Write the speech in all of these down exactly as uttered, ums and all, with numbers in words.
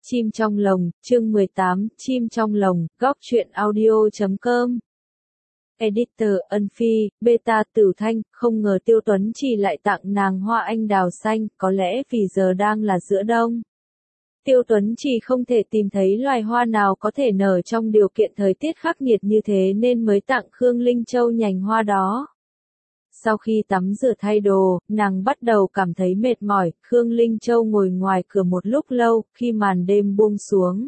Chim trong lồng, chương mười tám, Chim trong lồng, góc truyện audio chấm com. Editor, Ân Phi, Beta Tử Thanh, không ngờ Tiêu Tuấn Chỉ lại tặng nàng hoa anh đào xanh, có lẽ vì giờ đang là giữa đông. Tiêu Tuấn Chỉ không thể tìm thấy loài hoa nào có thể nở trong điều kiện thời tiết khắc nghiệt như thế nên mới tặng Khương Linh Châu nhành hoa đó. Sau khi tắm rửa thay đồ, nàng bắt đầu cảm thấy mệt mỏi, Khương Linh Châu ngồi ngoài cửa một lúc lâu, khi màn đêm buông xuống.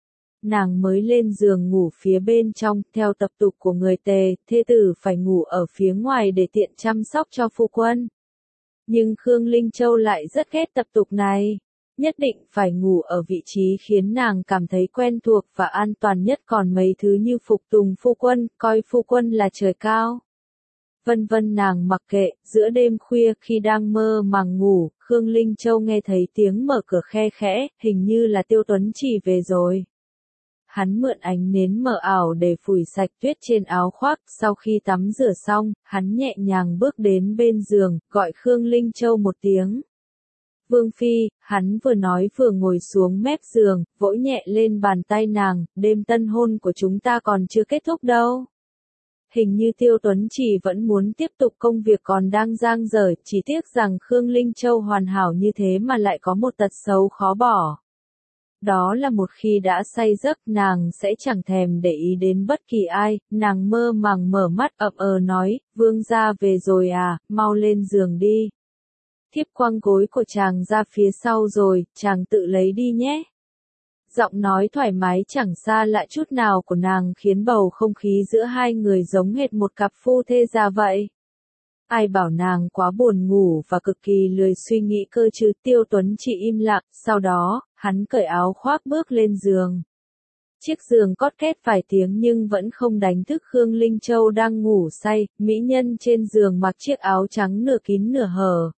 Nàng mới lên giường ngủ phía bên trong, theo tập tục của người Tề, thê tử phải ngủ ở phía ngoài để tiện chăm sóc cho phu quân. Nhưng Khương Linh Châu lại rất ghét tập tục này. Nhất định phải ngủ ở vị trí khiến nàng cảm thấy quen thuộc và an toàn nhất, còn mấy thứ như phục tùng phu quân, coi phu quân là trời cao. Vân vân nàng mặc kệ, giữa đêm khuya khi đang mơ màng ngủ, Khương Linh Châu nghe thấy tiếng mở cửa khe khẽ, hình như là Tiêu Tuấn Chỉ về rồi. Hắn mượn ánh nến mờ ảo để phủi sạch tuyết trên áo khoác, sau khi tắm rửa xong, hắn nhẹ nhàng bước đến bên giường, gọi Khương Linh Châu một tiếng. Vương Phi, hắn vừa nói vừa ngồi xuống mép giường, vỗ nhẹ lên bàn tay nàng, đêm tân hôn của chúng ta còn chưa kết thúc đâu. Hình như Tiêu Tuấn Chỉ vẫn muốn tiếp tục công việc còn đang dang dở, chỉ tiếc rằng Khương Linh Châu hoàn hảo như thế mà lại có một tật xấu khó bỏ. Đó là một khi đã say giấc nàng sẽ chẳng thèm để ý đến bất kỳ ai, nàng mơ màng mở mắt ậm ờ nói, vương gia về rồi à, mau lên giường đi. Thiếp quăng gối của chàng ra phía sau rồi, chàng tự lấy đi nhé. Giọng nói thoải mái chẳng xa lạ chút nào của nàng khiến bầu không khí giữa hai người giống hệt một cặp phu thê già vậy. Ai bảo nàng quá buồn ngủ và cực kỳ lười suy nghĩ cơ chứ. Tiêu Tuấn Chỉ im lặng, sau đó, hắn cởi áo khoác bước lên giường. Chiếc giường cót két vài tiếng nhưng vẫn không đánh thức Khương Linh Châu đang ngủ say, mỹ nhân trên giường mặc chiếc áo trắng nửa kín nửa hở.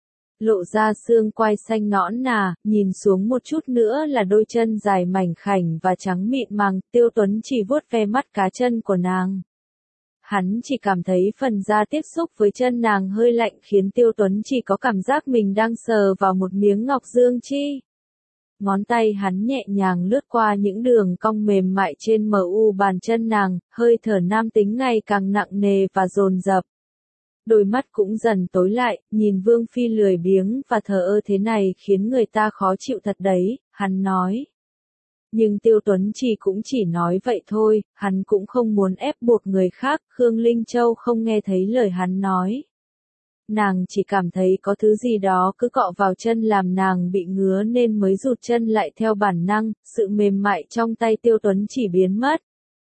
Lộ ra xương quai xanh nõn nà, nhìn xuống một chút nữa là đôi chân dài mảnh khảnh và trắng mịn màng. Tiêu Tuấn Chỉ vuốt ve mắt cá chân của nàng. Hắn chỉ cảm thấy phần da tiếp xúc với chân nàng hơi lạnh khiến Tiêu Tuấn Chỉ có cảm giác mình đang sờ vào một miếng ngọc dương chi. Ngón tay hắn nhẹ nhàng lướt qua những đường cong mềm mại trên mờ u bàn chân nàng, hơi thở nam tính ngày càng nặng nề và dồn dập. Đôi mắt cũng dần tối lại, nhìn Vương Phi lười biếng và thờ ơ thế này khiến người ta khó chịu thật đấy, hắn nói. Nhưng Tiêu Tuấn Chỉ cũng chỉ nói vậy thôi, hắn cũng không muốn ép buộc người khác, Khương Linh Châu không nghe thấy lời hắn nói. Nàng chỉ cảm thấy có thứ gì đó cứ cọ vào chân làm nàng bị ngứa nên mới rụt chân lại theo bản năng, sự mềm mại trong tay Tiêu Tuấn Chỉ biến mất.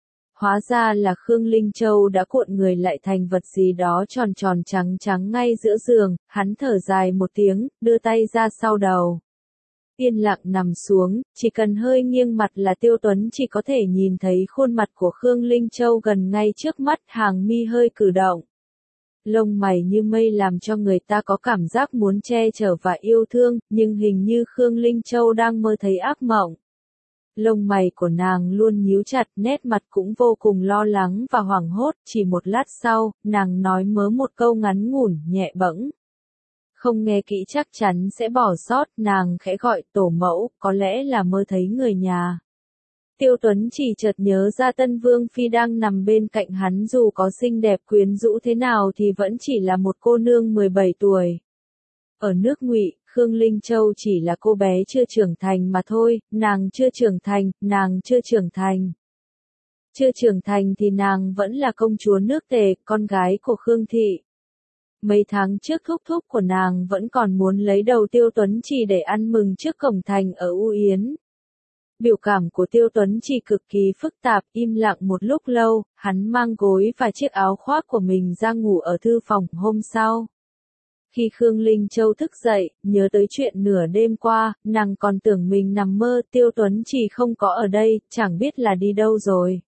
Hóa ra là Khương Linh Châu đã cuộn người lại thành vật gì đó tròn tròn trắng trắng ngay giữa giường, hắn thở dài một tiếng, đưa tay ra sau đầu. Yên lặng nằm xuống, chỉ cần hơi nghiêng mặt là Tiêu Tuấn Chỉ có thể nhìn thấy khuôn mặt của Khương Linh Châu gần ngay trước mắt, hàng mi hơi cử động. Lông mày như mây làm cho người ta có cảm giác muốn che chở và yêu thương, nhưng hình như Khương Linh Châu đang mơ thấy ác mộng. Lông mày của nàng luôn nhíu chặt, nét mặt cũng vô cùng lo lắng và hoảng hốt, chỉ một lát sau, nàng nói mớ một câu ngắn ngủn, nhẹ bẫng. Không nghe kỹ chắc chắn sẽ bỏ sót, nàng khẽ gọi tổ mẫu, có lẽ là mơ thấy người nhà. Tiêu Tuấn Chỉ chợt nhớ ra Tân Vương Phi đang nằm bên cạnh hắn, dù có xinh đẹp quyến rũ thế nào thì vẫn chỉ là một cô nương mười bảy tuổi. Ở nước Ngụy, Khương Linh Châu chỉ là cô bé chưa trưởng thành mà thôi, nàng chưa trưởng thành, nàng chưa trưởng thành. Chưa trưởng thành thì nàng vẫn là công chúa nước Tề, con gái của Khương Thị. Mấy tháng trước thúc thúc của nàng vẫn còn muốn lấy đầu Tiêu Tuấn Chỉ để ăn mừng trước cổng thành ở U Yến. Biểu cảm của Tiêu Tuấn Chỉ cực kỳ phức tạp, im lặng một lúc lâu, hắn mang gối và chiếc áo khoác của mình ra ngủ ở thư phòng hôm sau. Khi Khương Linh Châu thức dậy, nhớ tới chuyện nửa đêm qua, nàng còn tưởng mình nằm mơ, Tiêu Tuấn Chỉ không có ở đây, chẳng biết là đi đâu rồi.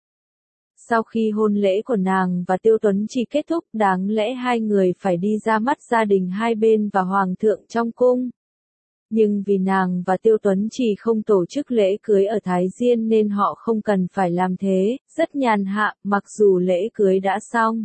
Sau khi hôn lễ của nàng và Tiêu Tuấn Chỉ kết thúc, đáng lẽ hai người phải đi ra mắt gia đình hai bên và hoàng thượng trong cung. Nhưng vì nàng và Tiêu Tuấn Chỉ không tổ chức lễ cưới ở Thái Diên nên họ không cần phải làm thế, rất nhàn hạ, mặc dù lễ cưới đã xong.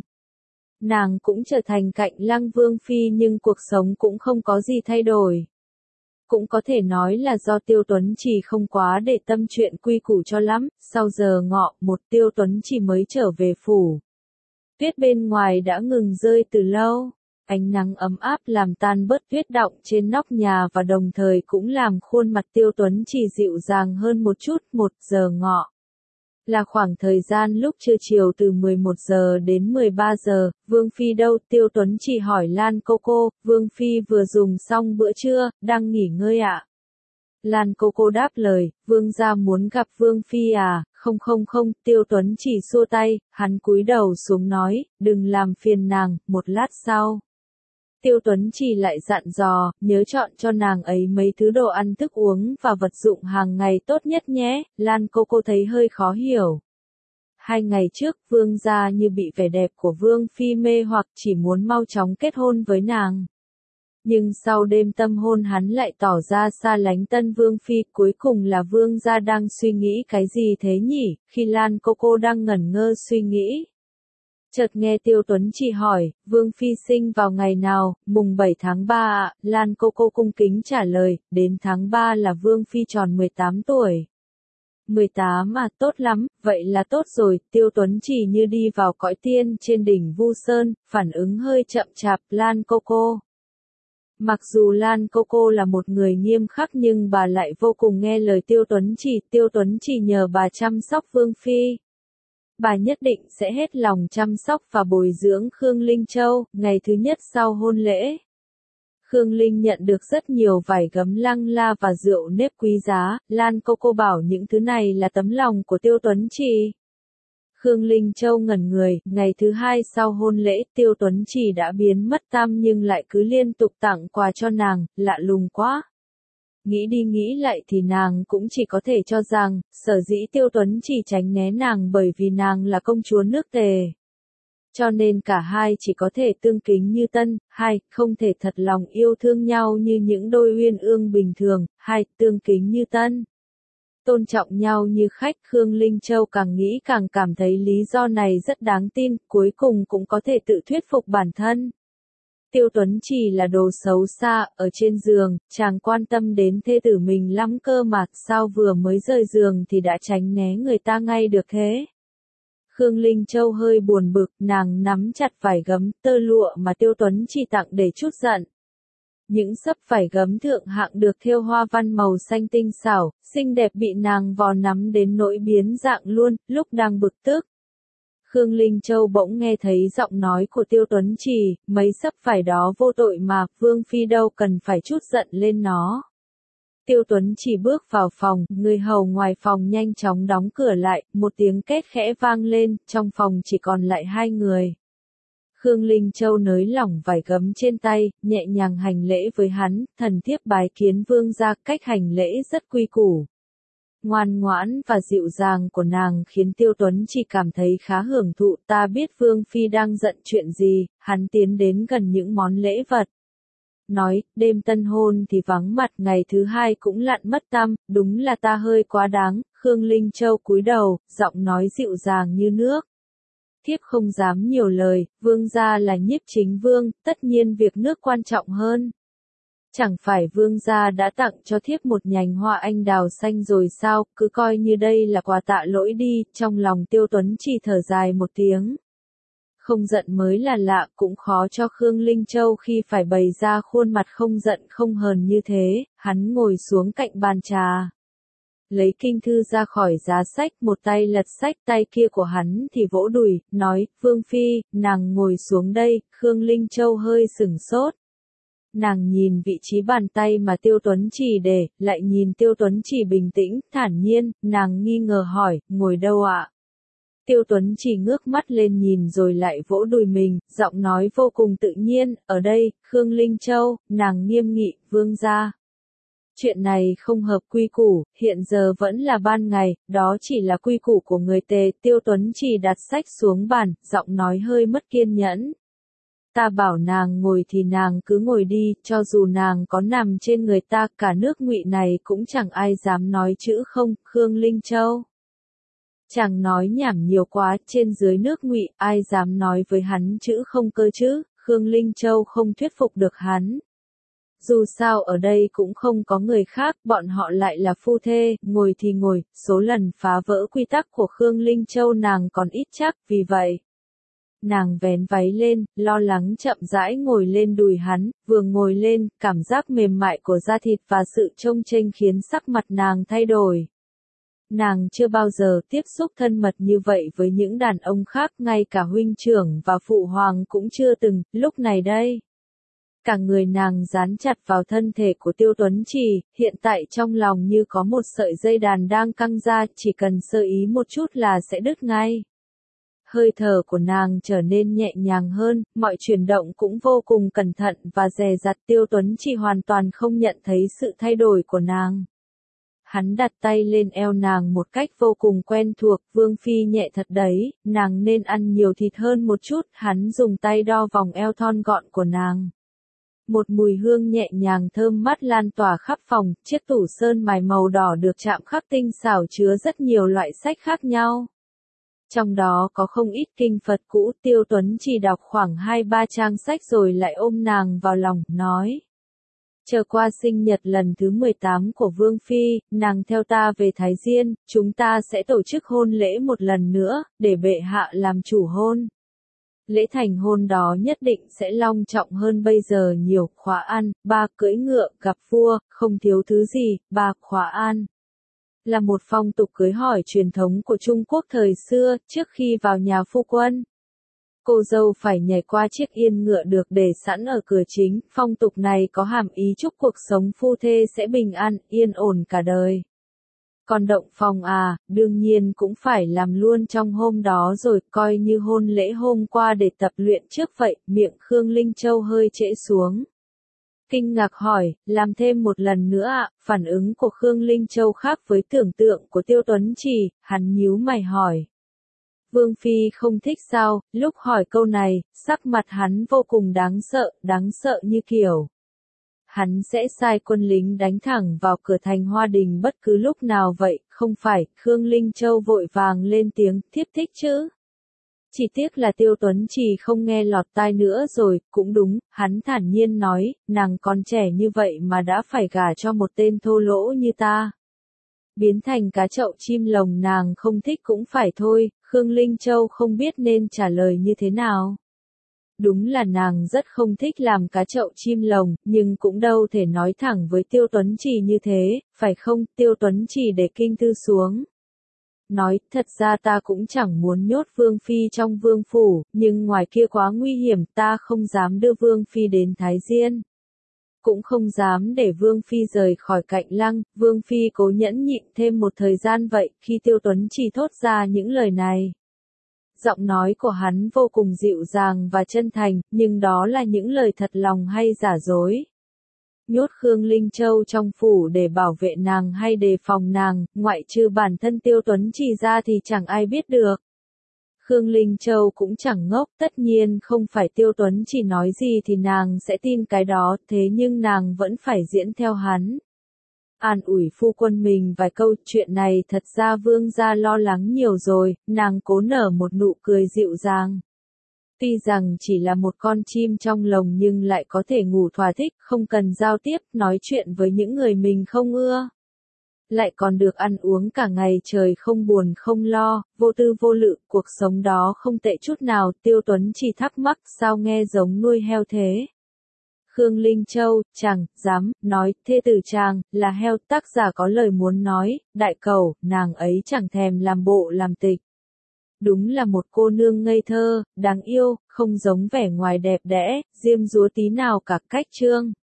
Nàng cũng trở thành cạnh Lăng Vương Phi nhưng cuộc sống cũng không có gì thay đổi. Cũng có thể nói là do Tiêu Tuấn Trì không quá để tâm chuyện quy củ cho lắm, sau giờ ngọ, một Tiêu Tuấn Trì mới trở về phủ. Tuyết bên ngoài đã ngừng rơi từ lâu, ánh nắng ấm áp làm tan bớt tuyết đọng trên nóc nhà và đồng thời cũng làm khuôn mặt Tiêu Tuấn Trì dịu dàng hơn một chút. Một giờ ngọ là khoảng thời gian lúc trưa chiều từ mười một giờ đến mười ba giờ, Vương Phi đâu? Tiêu Tuấn Trì hỏi Lan cô cô. Vương Phi vừa dùng xong bữa trưa, đang nghỉ ngơi ạ. Lan cô cô đáp lời, Vương gia muốn gặp Vương Phi à? Không không không, Tiêu Tuấn Trì xua tay, hắn cúi đầu xuống nói, đừng làm phiền nàng. Một lát sau, Tiêu Tuấn Trì lại dặn dò, nhớ chọn cho nàng ấy mấy thứ đồ ăn thức uống và vật dụng hàng ngày tốt nhất nhé. Lan cô cô thấy hơi khó hiểu. Hai ngày trước, Vương gia như bị vẻ đẹp của Vương Phi mê hoặc chỉ muốn mau chóng kết hôn với nàng. Nhưng sau đêm tâm hôn hắn lại tỏ ra xa lánh tân Vương Phi, cuối cùng là Vương gia đang suy nghĩ cái gì thế nhỉ? Khi Lan cô cô đang ngẩn ngơ suy nghĩ, chợt nghe Tiêu Tuấn Trì hỏi, Vương Phi sinh vào ngày nào? Mùng bảy tháng ba ạ. Lan cô cô cung kính trả lời, đến tháng ba là Vương Phi tròn mười tám tuổi. mười tám à, tốt lắm, vậy là tốt rồi. Tiêu Tuấn Trì như đi vào cõi tiên trên đỉnh Vu Sơn, phản ứng hơi chậm chạp. Lan cô cô. Mặc dù Lan cô cô là một người nghiêm khắc nhưng bà lại vô cùng nghe lời Tiêu Tuấn Trì. Tiêu Tuấn Trì nhờ bà chăm sóc Vương Phi. Bà nhất định sẽ hết lòng chăm sóc và bồi dưỡng Khương Linh Châu. Ngày thứ nhất sau hôn lễ, Khương Linh nhận được rất nhiều vải gấm lăng la và rượu nếp quý giá. Lan cô cô bảo những thứ này là tấm lòng của Tiêu Tuấn Trì. Khương Linh Châu ngẩn người, ngày thứ hai sau hôn lễ Tiêu Tuấn Trì đã biến mất tăm nhưng lại cứ liên tục tặng quà cho nàng, lạ lùng quá. Nghĩ đi nghĩ lại thì nàng cũng chỉ có thể cho rằng, sở dĩ Tiêu Tuấn Trì tránh né nàng bởi vì nàng là công chúa nước Tề. Cho nên cả hai chỉ có thể tương kính như tân, hai, không thể thật lòng yêu thương nhau như những đôi uyên ương bình thường, hai, tương kính như tân. Tôn trọng nhau như khách. Khương Linh Châu càng nghĩ càng cảm thấy lý do này rất đáng tin, cuối cùng cũng có thể tự thuyết phục bản thân. Tiêu Tuấn Trì là đồ xấu xa, ở trên giường, chàng quan tâm đến thê tử mình lắm cơ mà, sao vừa mới rời giường thì đã tránh né người ta ngay được thế? Khương Linh Châu hơi buồn bực, nàng nắm chặt vải gấm, tơ lụa mà Tiêu Tuấn Trì tặng để trút giận. Những xấp vải gấm thượng hạng được thêu hoa văn màu xanh tinh xảo, xinh đẹp bị nàng vò nắm đến nỗi biến dạng luôn. Lúc đang bực tức, Khương Linh Châu bỗng nghe thấy giọng nói của Tiêu Tuấn Trì, mấy xấp vải đó vô tội mà, Vương Phi đâu cần phải trút giận lên nó. Tiêu Tuấn Trì bước vào phòng, người hầu ngoài phòng nhanh chóng đóng cửa lại, một tiếng két khẽ vang lên, trong phòng chỉ còn lại hai người. Khương Linh Châu nới lỏng vải gấm trên tay, nhẹ nhàng hành lễ với hắn, thần thiếp bái kiến vương gia. Cách hành lễ rất quy củ, ngoan ngoãn và dịu dàng của nàng khiến Tiêu Tuấn chỉ cảm thấy khá hưởng thụ. Ta biết Vương Phi đang giận chuyện gì. Hắn tiến đến gần những món lễ vật, nói, đêm tân hôn thì vắng mặt, ngày thứ hai cũng lặn mất tăm, đúng là ta hơi quá đáng. Khương Linh Châu cúi đầu, giọng nói dịu dàng như nước. Thiếp không dám nhiều lời, vương gia là nhiếp chính vương, tất nhiên việc nước quan trọng hơn. Chẳng phải vương gia đã tặng cho thiếp một nhành hoa anh đào xanh rồi sao, cứ coi như đây là quà tạ lỗi đi. Trong lòng Tiêu Tuấn chỉ thở dài một tiếng. Không giận mới là lạ, cũng khó cho Khương Linh Châu khi phải bày ra khuôn mặt không giận không hờn như thế. Hắn ngồi xuống cạnh bàn trà, lấy kinh thư ra khỏi giá sách, một tay lật sách, tay kia của hắn thì vỗ đùi, nói, Vương Phi, nàng ngồi xuống đây. Khương Linh Châu hơi sửng sốt. Nàng nhìn vị trí bàn tay mà Tiêu Tuấn Trì để, lại nhìn Tiêu Tuấn Trì bình tĩnh, thản nhiên, nàng nghi ngờ hỏi, ngồi đâu ạ? Tiêu Tuấn Trì ngước mắt lên nhìn rồi lại vỗ đùi mình, giọng nói vô cùng tự nhiên, ở đây. Khương Linh Châu, nàng nghiêm nghị, vương gia. Chuyện này không hợp quy củ, hiện giờ vẫn là ban ngày, đó chỉ là quy củ của người Tề. Tiêu Tuấn Trì đặt sách xuống bàn, giọng nói hơi mất kiên nhẫn. Ta bảo nàng ngồi thì nàng cứ ngồi đi, cho dù nàng có nằm trên người ta, cả nước Ngụy này cũng chẳng ai dám nói chữ không. Khương Linh Châu, chàng nói nhảm nhiều quá, trên dưới nước Ngụy, ai dám nói với hắn chữ không cơ chứ? Khương Linh Châu không thuyết phục được hắn. Dù sao ở đây cũng không có người khác, bọn họ lại là phu thê, ngồi thì ngồi, số lần phá vỡ quy tắc của Khương Linh Châu nàng còn ít chắc, vì vậy. Nàng vén váy lên, lo lắng chậm rãi ngồi lên đùi hắn, vừa ngồi lên, cảm giác mềm mại của da thịt và sự trông chênh khiến sắc mặt nàng thay đổi. Nàng chưa bao giờ tiếp xúc thân mật như vậy với những đàn ông khác, ngay cả huynh trưởng và phụ hoàng cũng chưa từng, lúc này đây. Cả người nàng dán chặt vào thân thể của Tiêu Tuấn Trì, hiện tại trong lòng như có một sợi dây đàn đang căng ra, chỉ cần sơ ý một chút là sẽ đứt ngay. Hơi thở của nàng trở nên nhẹ nhàng hơn, mọi chuyển động cũng vô cùng cẩn thận và dè dặt. Tiêu Tuấn Trì hoàn toàn không nhận thấy sự thay đổi của nàng. Hắn đặt tay lên eo nàng một cách vô cùng quen thuộc, Vương Phi nhẹ thật đấy, nàng nên ăn nhiều thịt hơn một chút, hắn dùng tay đo vòng eo thon gọn của nàng. Một mùi hương nhẹ nhàng thơm mát lan tỏa khắp phòng, chiếc tủ sơn mài màu đỏ được chạm khắc tinh xảo chứa rất nhiều loại sách khác nhau. Trong đó có không ít kinh Phật cũ. Tiêu Tuấn chỉ đọc khoảng hai ba trang sách rồi lại ôm nàng vào lòng, nói. Chờ qua sinh nhật lần thứ mười tám của Vương Phi, nàng theo ta về Thái Diên, chúng ta sẽ tổ chức hôn lễ một lần nữa, để bệ hạ làm chủ hôn. Lễ thành hôn đó nhất định sẽ long trọng hơn bây giờ nhiều, khóa an, ba cưỡi ngựa, gặp vua, không thiếu thứ gì, ba khóa an. Là một phong tục cưới hỏi truyền thống của Trung Quốc thời xưa, trước khi vào nhà phu quân. Cô dâu phải nhảy qua chiếc yên ngựa được để sẵn ở cửa chính, phong tục này có hàm ý chúc cuộc sống phu thê sẽ bình an, yên ổn cả đời. Còn động phòng à, đương nhiên cũng phải làm luôn trong hôm đó rồi, coi như hôn lễ hôm qua để tập luyện trước vậy. Miệng Khương Linh Châu hơi trễ xuống. Kinh ngạc hỏi, làm thêm một lần nữa ạ? À? Phản ứng của Khương Linh Châu khác với tưởng tượng của Tiêu Tuấn Trì, hắn nhíu mày hỏi. Vương Phi không thích sao? Lúc hỏi câu này, sắc mặt hắn vô cùng đáng sợ, đáng sợ như kiểu. Hắn sẽ sai quân lính đánh thẳng vào cửa thành Hoa Đình bất cứ lúc nào vậy, không phải? Khương Linh Châu vội vàng lên tiếng, thiếp thích chứ. Chỉ tiếc là Tiêu Tuấn Trì không nghe lọt tai nữa rồi, cũng đúng, hắn thản nhiên nói, nàng còn trẻ như vậy mà đã phải gả cho một tên thô lỗ như ta. Biến thành cá chậu chim lồng nàng không thích cũng phải thôi, Khương Linh Châu không biết nên trả lời như thế nào. Đúng là nàng rất không thích làm cá chậu chim lồng, nhưng cũng đâu thể nói thẳng với Tiêu Tuấn Trì như thế, phải không? Tiêu Tuấn Trì để kinh thư xuống. Nói, thật ra ta cũng chẳng muốn nhốt Vương Phi trong vương phủ, nhưng ngoài kia quá nguy hiểm, ta không dám đưa Vương Phi đến Thái Diên. Cũng không dám để Vương Phi rời khỏi Cạnh Lăng. Vương Phi cố nhẫn nhịn thêm một thời gian vậy. Khi Tiêu Tuấn Trì thốt ra những lời này, giọng nói của hắn vô cùng dịu dàng và chân thành, nhưng đó là những lời thật lòng hay giả dối? Nhốt Khương Linh Châu trong phủ để bảo vệ nàng hay đề phòng nàng, ngoại trừ bản thân Tiêu Tuấn Trì ra thì chẳng ai biết được. Khương Linh Châu cũng chẳng ngốc, tất nhiên không phải Tiêu Tuấn Trì nói gì thì nàng sẽ tin cái đó, thế nhưng nàng vẫn phải diễn theo hắn. An ủi phu quân mình vài câu, chuyện này thật ra vương gia lo lắng nhiều rồi, nàng cố nở một nụ cười dịu dàng. Tuy rằng chỉ là một con chim trong lồng nhưng lại có thể ngủ thỏa thích, không cần giao tiếp, nói chuyện với những người mình không ưa. Lại còn được ăn uống cả ngày trời không buồn không lo, vô tư vô lự, cuộc sống đó không tệ chút nào. Tiêu Tuấn chỉ thắc mắc sao nghe giống nuôi heo thế. Khương Linh Châu, chẳng dám, nói, thê tử chàng, là heo. Tác giả có lời muốn nói, đại cầu, nàng ấy chẳng thèm làm bộ làm tịch. Đúng là một cô nương ngây thơ, đáng yêu, không giống vẻ ngoài đẹp đẽ, diêm dúa tí nào cả. Cách chương